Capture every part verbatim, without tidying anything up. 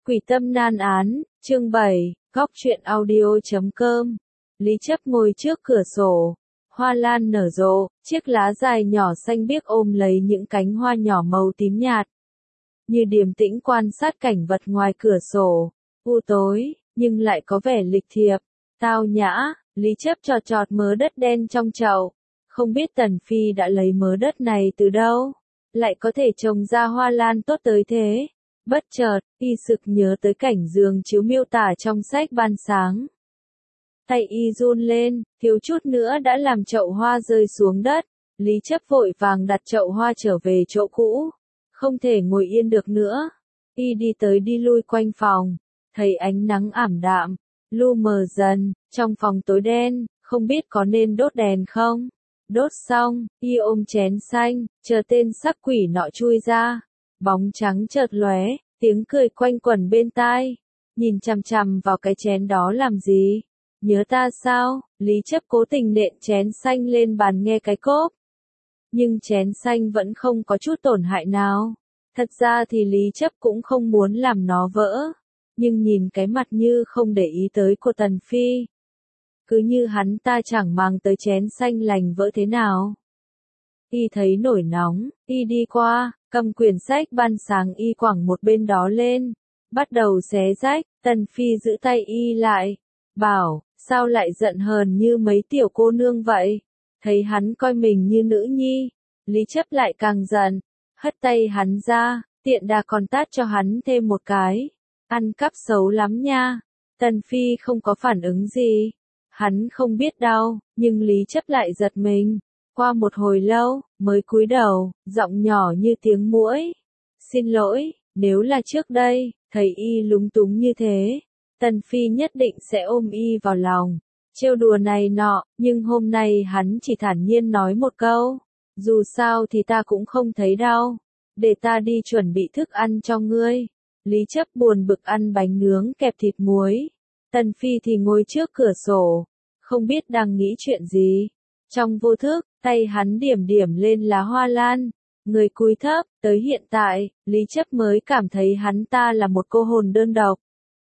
Quỷ tâm nan án, chương bảy, góc truyện audio chấm com. Lý Chấp ngồi trước cửa sổ, hoa lan nở rộ, chiếc lá dài nhỏ xanh biếc ôm lấy những cánh hoa nhỏ màu tím nhạt. Như điềm tĩnh quan sát cảnh vật ngoài cửa sổ, u tối, nhưng lại có vẻ lịch thiệp, tao nhã. Lý Chấp chọt chọt mớ đất đen trong chậu, không biết Tần Phi đã lấy mớ đất này từ đâu, lại có thể trồng ra hoa lan tốt tới thế. Bất chợt, y sực nhớ tới cảnh giường chiếu miêu tả trong sách ban sáng. Tay y run lên, thiếu chút nữa đã làm chậu hoa rơi xuống đất. Lý Chấp vội vàng đặt chậu hoa trở về chỗ cũ. Không thể ngồi yên được nữa. Y đi tới đi lui quanh phòng, thấy ánh nắng ảm đạm, lu mờ dần, trong phòng tối đen, không biết có nên đốt đèn không. Đốt xong, y ôm chén xanh, chờ tên sắc quỷ nọ chui ra. Bóng trắng chợt lóe, tiếng cười quanh quẩn bên tai. Nhìn chằm chằm vào cái chén đó làm gì? Nhớ ta sao? Lý Chấp cố tình nện chén xanh lên bàn nghe cái cốp. Nhưng chén xanh vẫn không có chút tổn hại nào. Thật ra thì Lý Chấp cũng không muốn làm nó vỡ. Nhưng nhìn cái mặt như không để ý tới của Tần Phi. Cứ như hắn ta chẳng mang tới chén xanh lành vỡ thế nào. Y thấy nổi nóng, y đi qua, cầm quyển sách ban sáng y quẳng một bên đó lên, bắt đầu xé rách. Tần Phi giữ tay y lại, bảo, sao lại giận hờn như mấy tiểu cô nương vậy? Thấy hắn coi mình như nữ nhi, Lý Chấp lại càng giận, hất tay hắn ra, tiện đà còn tát cho hắn thêm một cái. Ăn cắp xấu lắm nha. Tần Phi không có phản ứng gì, hắn không biết đau, nhưng Lý Chấp lại giật mình. Qua một hồi lâu, mới cúi đầu, giọng nhỏ như tiếng muỗi. Xin lỗi, nếu là trước đây, thấy y lúng túng như thế, Tần Phi nhất định sẽ ôm y vào lòng, trêu đùa này nọ, nhưng hôm nay hắn chỉ thản nhiên nói một câu. Dù sao thì ta cũng không thấy đau, để ta đi chuẩn bị thức ăn cho ngươi. Lý Chấp buồn bực ăn bánh nướng kẹp thịt muối. Tần Phi thì ngồi trước cửa sổ, không biết đang nghĩ chuyện gì. Trong vô thức, tay hắn điểm điểm lên lá hoa lan, người cúi thấp. Tới hiện tại, Lý Chấp mới cảm thấy hắn ta là một cô hồn đơn độc.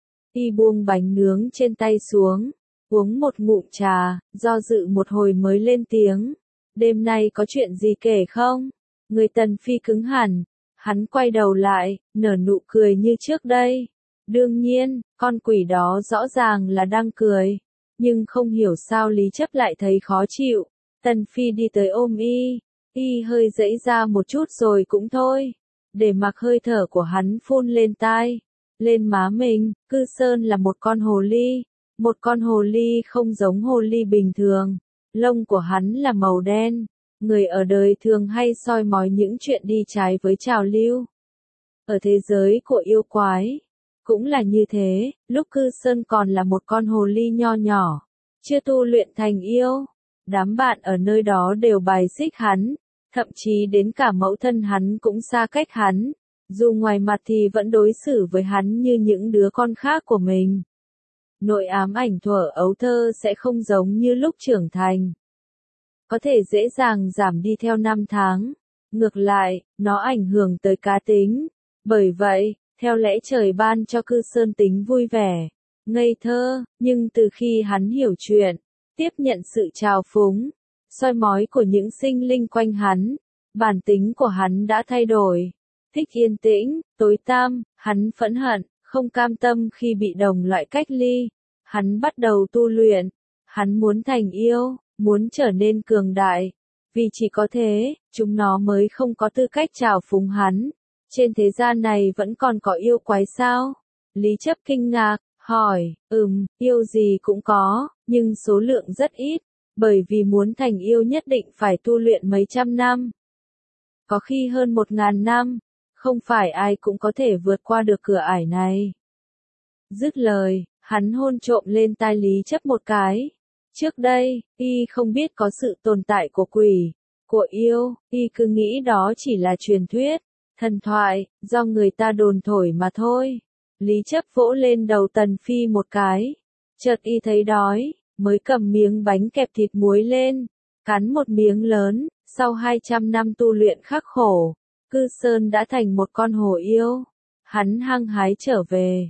Y buông bánh nướng trên tay xuống, uống một ngụm trà, do dự một hồi mới lên tiếng. Đêm nay có chuyện gì kể không? Người Tần Phi cứng hẳn, hắn quay đầu lại, nở nụ cười như trước đây. Đương nhiên, con quỷ đó rõ ràng là đang cười, nhưng không hiểu sao Lý Chấp lại thấy khó chịu. Tần Phi đi tới ôm y, y hơi giãy ra một chút rồi cũng thôi, để mặc hơi thở của hắn phun lên tai, lên má mình. Cư Sơn là một con hồ ly, một con hồ ly không giống hồ ly bình thường, lông của hắn là màu đen. Người ở đời thường hay soi mói những chuyện đi trái với trào lưu. Ở thế giới của yêu quái, cũng là như thế, lúc Cư Sơn còn là một con hồ ly nho nhỏ, chưa tu luyện thành yêu. Đám bạn ở nơi đó đều bài xích hắn, thậm chí đến cả mẫu thân hắn cũng xa cách hắn, dù ngoài mặt thì vẫn đối xử với hắn như những đứa con khác của mình. Nỗi ám ảnh thuở ấu thơ sẽ không giống như lúc trưởng thành, có thể dễ dàng giảm đi theo năm tháng, ngược lại, nó ảnh hưởng tới cá tính. Bởi vậy, theo lẽ trời ban cho Cư Sơn tính vui vẻ, ngây thơ, nhưng từ khi hắn hiểu chuyện, tiếp nhận sự trào phúng, soi mói của những sinh linh quanh hắn, bản tính của hắn đã thay đổi. Thích yên tĩnh, tối tăm, hắn phẫn hận, không cam tâm khi bị đồng loại cách ly. Hắn bắt đầu tu luyện, hắn muốn thành yêu, muốn trở nên cường đại, vì chỉ có thế, chúng nó mới không có tư cách trào phúng hắn. Trên thế gian này vẫn còn có yêu quái sao? Lý Chấp kinh ngạc, hỏi, ừm, yêu gì cũng có, nhưng số lượng rất ít, bởi vì muốn thành yêu nhất định phải tu luyện mấy trăm năm. Có khi hơn một ngàn năm, không phải ai cũng có thể vượt qua được cửa ải này. Dứt lời, hắn hôn trộm lên tai Lý Chấp một cái. Trước đây, y không biết có sự tồn tại của quỷ, của yêu, y cứ nghĩ đó chỉ là truyền thuyết, thần thoại, do người ta đồn thổi mà thôi. Lý Chấp vỗ lên đầu Tần Phi một cái. Chợt y thấy đói, mới cầm miếng bánh kẹp thịt muối lên, cắn một miếng lớn. Sau hai trăm năm tu luyện khắc khổ, Cư Sơn đã thành một con hổ yêu. Hắn hăng hái trở về,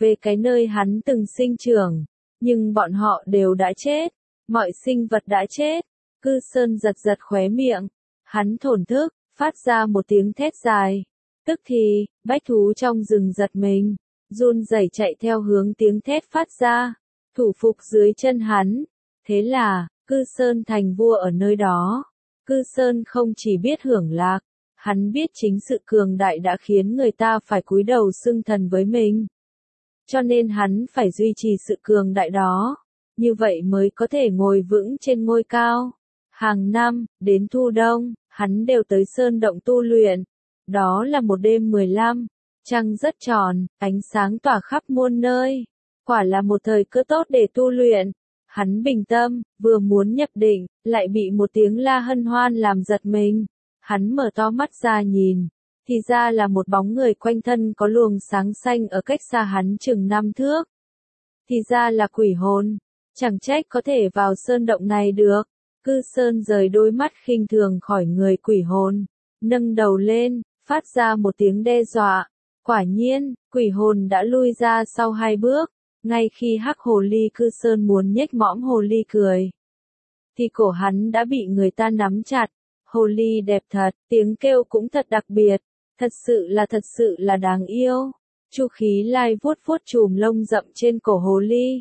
về cái nơi hắn từng sinh trưởng, nhưng bọn họ đều đã chết, mọi sinh vật đã chết. Cư Sơn giật giật khóe miệng, hắn thổn thức, phát ra một tiếng thét dài. Tức thì, bách thú trong rừng giật mình, run rẩy chạy theo hướng tiếng thét phát ra, thủ phục dưới chân hắn. Thế là, Cư Sơn thành vua ở nơi đó. Cư Sơn không chỉ biết hưởng lạc, hắn biết chính sự cường đại đã khiến người ta phải cúi đầu xưng thần với mình. Cho nên hắn phải duy trì sự cường đại đó, như vậy mới có thể ngồi vững trên ngôi cao. Hàng năm, đến thu đông, hắn đều tới sơn động tu luyện. Đó là một đêm mười lăm, trăng rất tròn, ánh sáng tỏa khắp muôn nơi. Quả là một thời cơ tốt để tu luyện. Hắn bình tâm, vừa muốn nhập định, lại bị một tiếng la hân hoan làm giật mình. Hắn mở to mắt ra nhìn, thì ra là một bóng người quanh thân có luồng sáng xanh ở cách xa hắn chừng năm thước. Thì ra là quỷ hồn, chẳng trách có thể vào sơn động này được. Cư Sơn rời đôi mắt khinh thường khỏi người quỷ hồn, nâng đầu lên, phát ra một tiếng đe dọa. Quả nhiên, quỷ hồn đã lui ra sau hai bước, ngay khi hắc hồ ly Cư Sơn muốn nhếch mõm hồ ly cười, thì cổ hắn đã bị người ta nắm chặt. Hồ ly đẹp thật, tiếng kêu cũng thật đặc biệt, thật sự là thật sự là đáng yêu. Chu Khí Lai vuốt vuốt chùm lông rậm trên cổ hồ ly,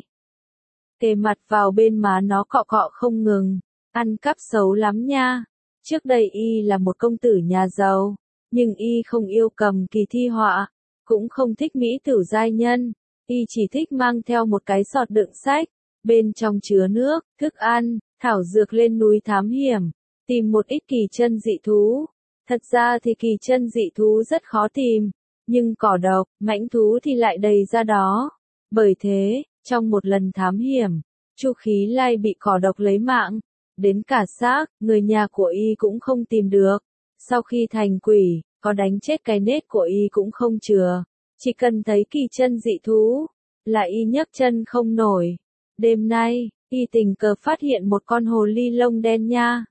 kề mặt vào bên má nó cọ cọ không ngừng. Ăn cắp xấu lắm nha. Trước đây y là một công tử nhà giàu, nhưng y không yêu cầm kỳ thi họa, cũng không thích mỹ tử giai nhân, y chỉ thích mang theo một cái sọt đựng sách, bên trong chứa nước, thức ăn, thảo dược lên núi thám hiểm, tìm một ít kỳ chân dị thú. Thật ra thì kỳ chân dị thú rất khó tìm, nhưng cỏ độc, mãnh thú thì lại đầy ra đó. Bởi thế, trong một lần thám hiểm, Chu Khí Lai bị cỏ độc lấy mạng. Đến cả xác, người nhà của y cũng không tìm được. Sau khi thành quỷ, có đánh chết cái nết của y cũng không chừa. Chỉ cần thấy kỳ chân dị thú, là y nhấc chân không nổi. Đêm nay, y tình cờ phát hiện một con hồ ly lông đen nha.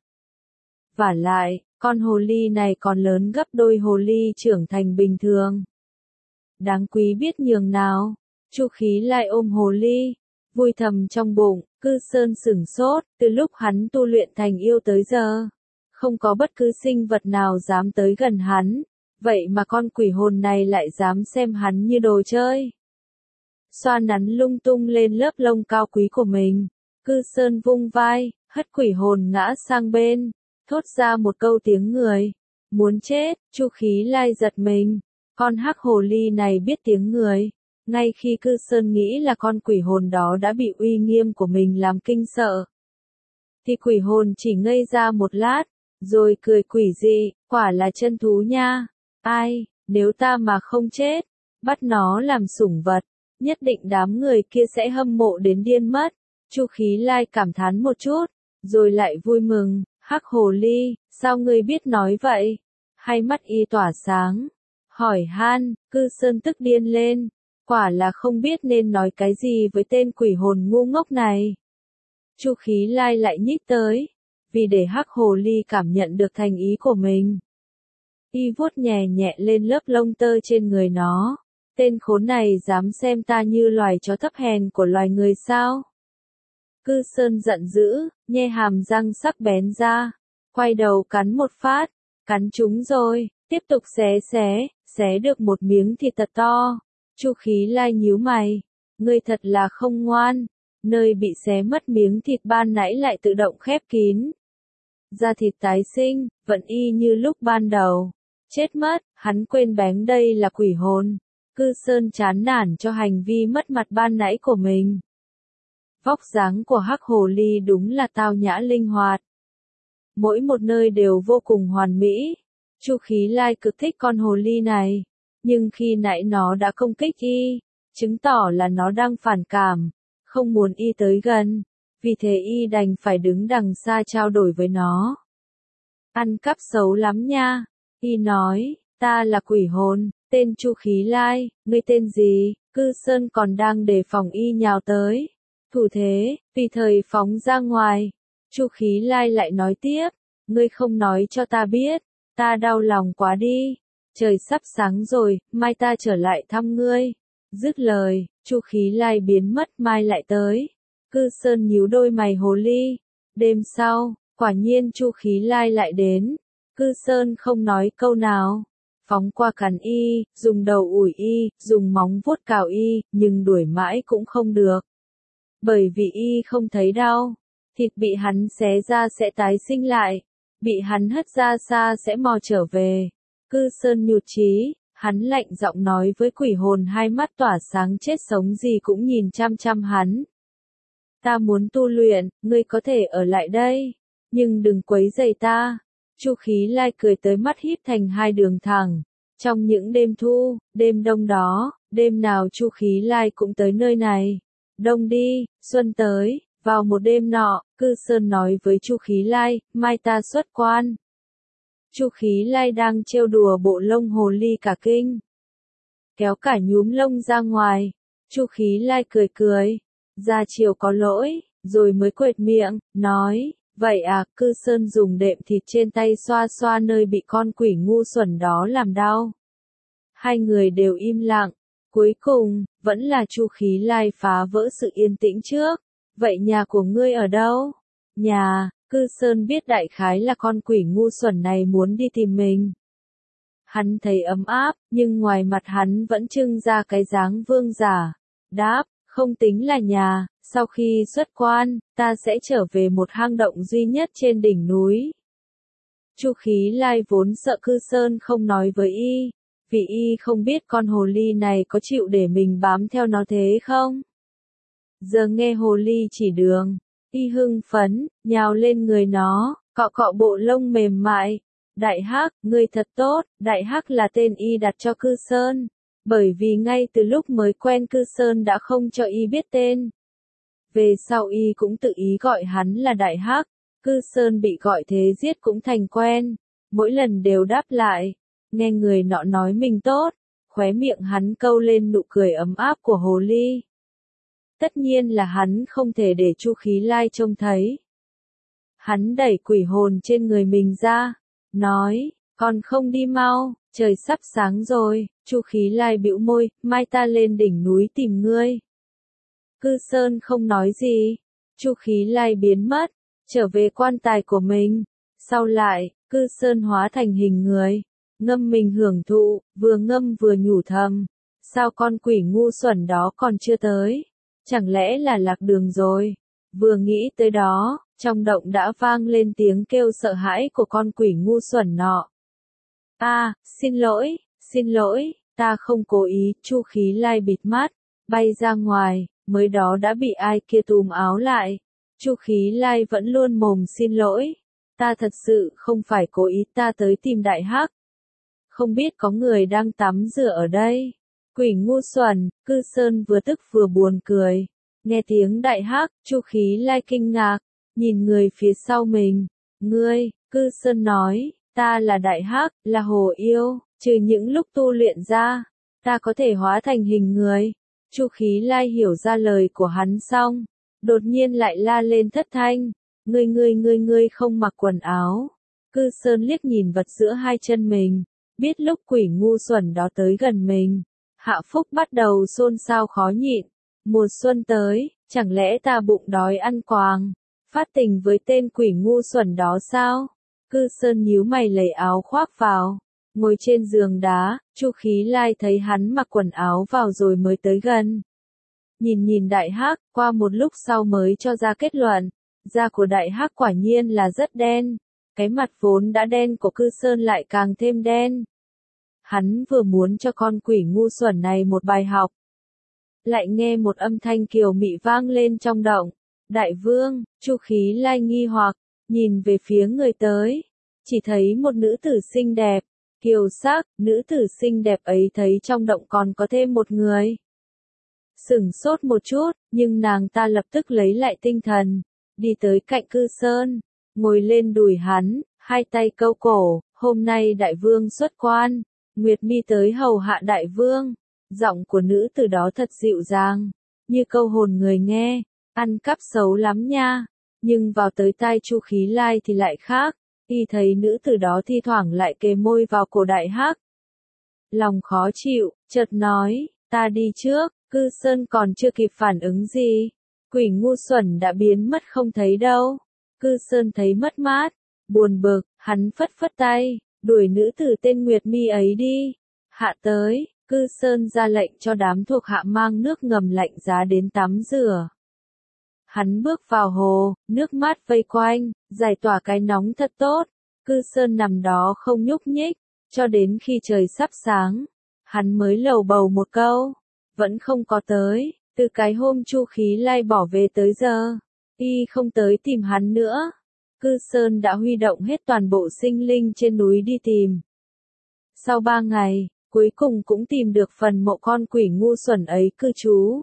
Vả lại, con hồ ly này còn lớn gấp đôi hồ ly trưởng thành bình thường. Đáng quý biết nhường nào. Chu Khí Lai ôm hồ ly, vui thầm trong bụng. Cư Sơn sửng sốt, từ lúc hắn tu luyện thành yêu tới giờ, không có bất cứ sinh vật nào dám tới gần hắn, vậy mà con quỷ hồn này lại dám xem hắn như đồ chơi. Xoa nắn lung tung lên lớp lông cao quý của mình, Cư Sơn vung vai, hất quỷ hồn ngã sang bên, thốt ra một câu tiếng người. Muốn chết. Chu Khí Lai giật mình, con hắc hồ ly này biết tiếng người. Ngay khi Cư Sơn nghĩ là con quỷ hồn đó đã bị uy nghiêm của mình làm kinh sợ, thì quỷ hồn chỉ ngây ra một lát, rồi cười quỷ dị, quả là chân thú nha. Ai, nếu ta mà không chết, bắt nó làm sủng vật, nhất định đám người kia sẽ hâm mộ đến điên mất. Chu Khí Lai cảm thán một chút, rồi lại vui mừng, hắc hồ ly, sao ngươi biết nói vậy? Hai mắt y tỏa sáng, hỏi han. Cư Sơn tức điên lên. Quả là không biết nên nói cái gì với tên quỷ hồn ngu ngốc này. Chu Khí Lai lại nhích tới, vì để hắc hồ ly cảm nhận được thành ý của mình. Y vuốt nhẹ nhẹ lên lớp lông tơ trên người nó. Tên khốn này dám xem ta như loài chó thấp hèn của loài người sao? Cư Sơn giận dữ, nhe hàm răng sắc bén ra, quay đầu cắn một phát, cắn trúng rồi, tiếp tục xé xé, xé được một miếng thịt thật to. Chu Khí Lai nhíu mày, ngươi thật là không ngoan, nơi bị xé mất miếng thịt ban nãy lại tự động khép kín. Da thịt tái sinh, vẫn y như lúc ban đầu. Chết mất, hắn quên bén đây là quỷ hồn. Cư Sơn chán nản cho hành vi mất mặt ban nãy của mình. Vóc dáng của hắc hồ ly đúng là tao nhã linh hoạt. Mỗi một nơi đều vô cùng hoàn mỹ. Chu Khí Lai cực thích con hồ ly này. Nhưng khi nãy nó đã công kích y, chứng tỏ là nó đang phản cảm, không muốn y tới gần, vì thế y đành phải đứng đằng xa trao đổi với nó. Ăn cắp xấu lắm nha, y nói, ta là quỷ hồn, tên Chu Khí Lai, ngươi tên gì? Cư Sơn còn đang đề phòng y nhào tới. Thủ thế, tùy thời phóng ra ngoài. Chu Khí Lai lại nói tiếp, ngươi không nói cho ta biết, ta đau lòng quá đi. Trời sắp sáng rồi, mai ta trở lại thăm ngươi. Dứt lời, Chu Khí Lai biến mất mai lại tới. Cư Sơn nhíu đôi mày hồ ly. Đêm sau, quả nhiên Chu Khí Lai lại đến. Cư Sơn không nói câu nào. Phóng qua cắn y, dùng đầu ủi y, dùng móng vuốt cào y, nhưng đuổi mãi cũng không được. Bởi vì y không thấy đau. Thịt bị hắn xé ra sẽ tái sinh lại. Bị hắn hất ra xa sẽ mò trở về. Cư Sơn nhụt chí, hắn lạnh giọng nói với quỷ hồn hai mắt tỏa sáng chết sống gì cũng nhìn chăm chăm hắn. Ta muốn tu luyện, ngươi có thể ở lại đây, nhưng đừng quấy rầy ta. Chu Khí Lai cười tới mắt híp thành hai đường thẳng. Trong những đêm thu, đêm đông đó, đêm nào Chu Khí Lai cũng tới nơi này. Đông đi, xuân tới. Vào một đêm nọ, Cư Sơn nói với Chu Khí Lai, mai ta xuất quan. Chu Khí Lai đang trêu đùa bộ lông hồ ly cả kinh. Kéo cả nhúm lông ra ngoài. Chu Khí Lai cười cười. Ra chiều có lỗi, rồi mới quệt miệng, nói, vậy à, Cư Sơn dùng đệm thịt trên tay xoa xoa nơi bị con quỷ ngu xuẩn đó làm đau. Hai người đều im lặng. Cuối cùng, vẫn là Chu Khí Lai phá vỡ sự yên tĩnh trước. Vậy nhà của ngươi ở đâu? Nhà, Cư Sơn biết đại khái là con quỷ ngu xuẩn này muốn đi tìm mình. Hắn thấy ấm áp, nhưng ngoài mặt hắn vẫn trưng ra cái dáng vương giả. Đáp, không tính là nhà, sau khi xuất quan, ta sẽ trở về một hang động duy nhất trên đỉnh núi. Chu Khí Lai vốn sợ Cư Sơn không nói với y, vì y không biết con hồ ly này có chịu để mình bám theo nó thế không? Giờ nghe hồ ly chỉ đường, y hưng phấn, nhào lên người nó, cọ cọ bộ lông mềm mại. Đại Hắc, ngươi thật tốt. Đại Hắc là tên y đặt cho Cư Sơn, bởi vì ngay từ lúc mới quen Cư Sơn đã không cho y biết tên. Về sau y cũng tự ý gọi hắn là Đại Hắc. Cư Sơn bị gọi thế giết cũng thành quen, mỗi lần đều đáp lại. Nghe người nọ nói mình tốt, khóe miệng hắn câu lên nụ cười ấm áp của hồ ly. Tất nhiên là hắn không thể để Chu Khí Lai trông thấy. Hắn đẩy quỷ hồn trên người mình ra, nói, còn không đi mau, trời sắp sáng rồi. Chu Khí Lai bĩu môi, mai ta lên đỉnh núi tìm ngươi. Cư Sơn không nói gì. Chu Khí Lai biến mất, trở về quan tài của mình. Sau lại, Cư Sơn hóa thành hình người, ngâm mình hưởng thụ, vừa ngâm vừa nhủ thầm. Sao con quỷ ngu xuẩn đó còn chưa tới? Chẳng lẽ là lạc đường rồi? Vừa nghĩ tới đó, trong động đã vang lên tiếng kêu sợ hãi của con quỷ ngu xuẩn nọ. A, à, xin lỗi, xin lỗi, ta không cố ý. Chu Khí Lai bịt mắt, bay ra ngoài, mới đó đã bị ai kia túm áo lại. Chu Khí Lai vẫn luôn mồm xin lỗi. Ta thật sự không phải cố ý, ta tới tìm Đại Hắc. Không biết có người đang tắm rửa ở đây. Quỷ ngu xuẩn. Cư Sơn vừa tức vừa buồn cười. Nghe tiếng Đại Hắc, Chu Khí Lai kinh ngạc, nhìn người phía sau mình. Ngươi, Cư Sơn nói, ta là Đại Hắc, là hồ yêu, trừ những lúc tu luyện ra, ta có thể hóa thành hình người. Chu Khí Lai hiểu ra lời của hắn xong, đột nhiên lại la lên thất thanh. Ngươi ngươi ngươi ngươi không mặc quần áo. Cư Sơn liếc nhìn vật giữa hai chân mình, biết lúc quỷ ngu xuẩn đó tới gần mình. Hạ Phúc bắt đầu xôn xao khó nhịn. Mùa xuân tới, chẳng lẽ ta bụng đói ăn quàng, phát tình với tên quỷ ngu xuẩn đó sao? Cư Sơn nhíu mày lấy áo khoác vào, ngồi trên giường đá. Chu Khí Lai thấy hắn mặc quần áo vào rồi mới tới gần. Nhìn nhìn Đại Hắc, qua một lúc sau mới cho ra kết luận. Da của Đại Hắc quả nhiên là rất đen. Cái mặt vốn đã đen của Cư Sơn lại càng thêm đen. Hắn vừa muốn cho con quỷ ngu xuẩn này một bài học, lại nghe một âm thanh kiều mị vang lên trong động. Đại vương. Chu Khí Lai nghi hoặc, nhìn về phía người tới, chỉ thấy một nữ tử xinh đẹp, kiều sắc. Nữ tử xinh đẹp ấy thấy trong động còn có thêm một người. Sửng sốt một chút, nhưng nàng ta lập tức lấy lại tinh thần, đi tới cạnh Cư Sơn, ngồi lên đùi hắn, hai tay câu cổ. Hôm nay đại vương xuất quan, Nguyệt Mi tới hầu hạ đại vương. Giọng của nữ tử đó thật dịu dàng, như câu hồn người nghe. Ăn cắp xấu lắm nha. Nhưng vào tới tai Chu Khí Lai thì lại khác. Y thấy nữ tử đó thi thoảng lại kề môi vào cổ Đại Hắc. Lòng khó chịu, chợt nói, ta đi trước. Cư Sơn còn chưa kịp phản ứng gì, quỷ ngu xuẩn đã biến mất không thấy đâu. Cư Sơn thấy mất mát, buồn bực, hắn phất phất tay, đuổi nữ tử tên Nguyệt Mi ấy đi. Hạ tới, Cư Sơn ra lệnh cho đám thuộc hạ mang nước ngầm lạnh giá đến tắm rửa. Hắn bước vào hồ, nước mát vây quanh, giải tỏa cái nóng thật tốt. Cư Sơn nằm đó không nhúc nhích, cho đến khi trời sắp sáng, hắn mới lầu bầu một câu, vẫn không có tới. Từ cái hôm Chu Khí Lai bỏ về tới giờ, y không tới tìm hắn nữa. Cư Sơn đã huy động hết toàn bộ sinh linh trên núi đi tìm. Sau ba ngày, cuối cùng cũng tìm được phần mộ con quỷ ngu xuẩn ấy cư trú.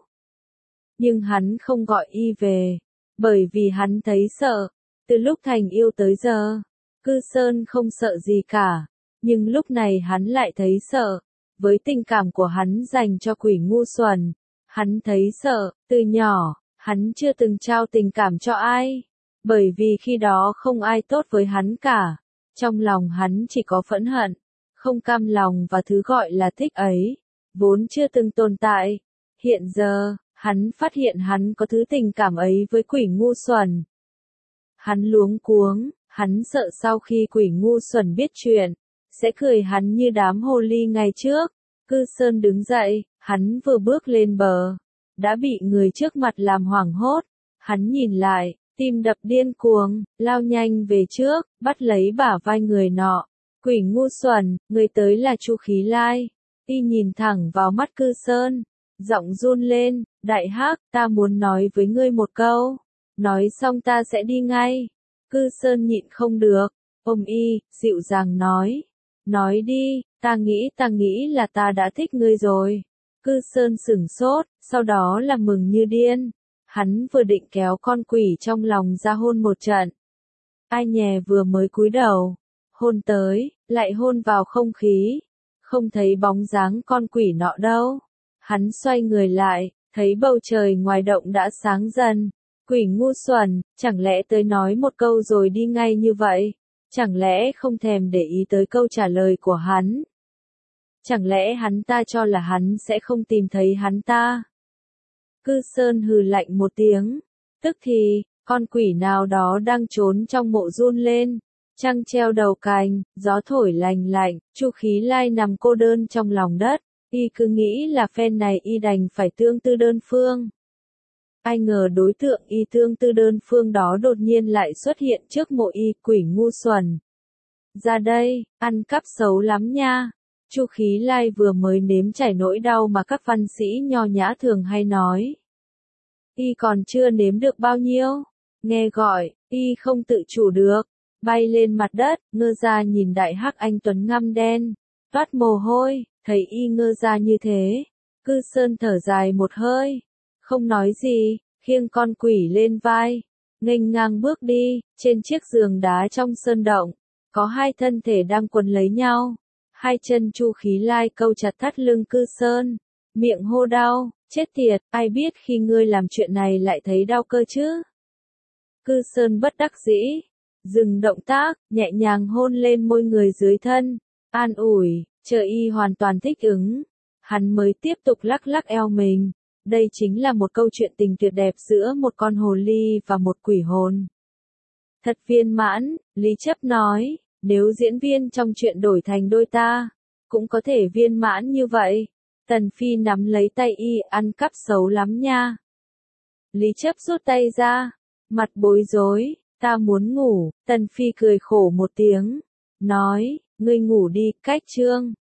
Nhưng hắn không gọi y về, bởi vì hắn thấy sợ. Từ lúc thành yêu tới giờ, Cư Sơn không sợ gì cả, nhưng lúc này hắn lại thấy sợ. Với tình cảm của hắn dành cho quỷ ngu xuẩn, hắn thấy sợ. Từ nhỏ, hắn chưa từng trao tình cảm cho ai, bởi vì khi đó không ai tốt với hắn cả. Trong lòng hắn chỉ có phẫn hận, không cam lòng và thứ gọi là thích ấy, vốn chưa từng tồn tại. Hiện giờ, hắn phát hiện hắn có thứ tình cảm ấy với quỷ ngu xuẩn. Hắn luống cuống, hắn sợ sau khi quỷ ngu xuẩn biết chuyện, sẽ cười hắn như đám hồ ly ngày trước. Cư Sơn đứng dậy, hắn vừa bước lên bờ, đã bị người trước mặt làm hoảng hốt. Hắn nhìn lại, tim đập điên cuồng, lao nhanh về trước, bắt lấy bả vai người nọ. Quỷ ngu xuẩn, người tới là Chu Khí Lai. Y nhìn thẳng vào mắt Cư Sơn, giọng run lên, đại hắc, ta muốn nói với ngươi một câu, nói xong ta sẽ đi ngay. Cư Sơn nhịn không được, ôm y, dịu dàng nói, nói đi, ta nghĩ ta nghĩ là ta đã thích ngươi rồi. Cư Sơn sửng sốt, sau đó là mừng như điên. Hắn vừa định kéo con quỷ trong lòng ra hôn một trận. Ai nhè vừa mới cúi đầu, hôn tới, lại hôn vào không khí, không thấy bóng dáng con quỷ nọ đâu. Hắn xoay người lại, thấy bầu trời ngoài động đã sáng dần. Quỷ ngu xuẩn, chẳng lẽ tới nói một câu rồi đi ngay như vậy? Chẳng lẽ không thèm để ý tới câu trả lời của hắn? Chẳng lẽ hắn ta cho là hắn sẽ không tìm thấy hắn ta? Cư Sơn hừ lạnh một tiếng. Tức thì, con quỷ nào đó đang trốn trong mộ run lên. Trăng treo đầu cành, gió thổi lành lạnh, Chu Khí Lai nằm cô đơn trong lòng đất. Y cứ nghĩ là phen này y đành phải tương tư đơn phương. Ai ngờ đối tượng y tương tư đơn phương đó đột nhiên lại xuất hiện trước mộ y, quỷ ngu xuẩn. Ra đây, ăn cắp xấu lắm nha. Chu Khí Lai vừa mới nếm trải nỗi đau mà các văn sĩ nho nhã thường hay nói. Y còn chưa nếm được bao nhiêu. Nghe gọi, y không tự chủ được, bay lên mặt đất, ngơ ra nhìn đại hắc anh tuấn ngăm đen, toát mồ hôi, thấy y ngơ ra như thế. Cư Sơn thở dài một hơi, không nói gì, khiêng con quỷ lên vai, nghênh ngang bước đi. Trên chiếc giường đá trong sơn động, có hai thân thể đang quấn lấy nhau. Hai chân Chu Khí Lai câu chặt thắt lưng Cư Sơn, miệng hô đau, chết tiệt, ai biết khi ngươi làm chuyện này lại thấy đau cơ chứ? Cư Sơn bất đắc dĩ, dừng động tác, nhẹ nhàng hôn lên môi người dưới thân, an ủi, chờ y hoàn toàn thích ứng, hắn mới tiếp tục lắc lắc eo mình. Đây chính là một câu chuyện tình tuyệt đẹp giữa một con hồ ly và một quỷ hồn. Thật viên mãn, Lý Chấp nói, nếu diễn viên trong chuyện đổi thành đôi ta, cũng có thể viên mãn như vậy. Tần Phi nắm lấy tay y, ăn cắp xấu lắm nha. Lý Chấp rút tay ra, mặt bối rối, ta muốn ngủ. Tần Phi cười khổ một tiếng, nói, ngươi ngủ đi, cách chương.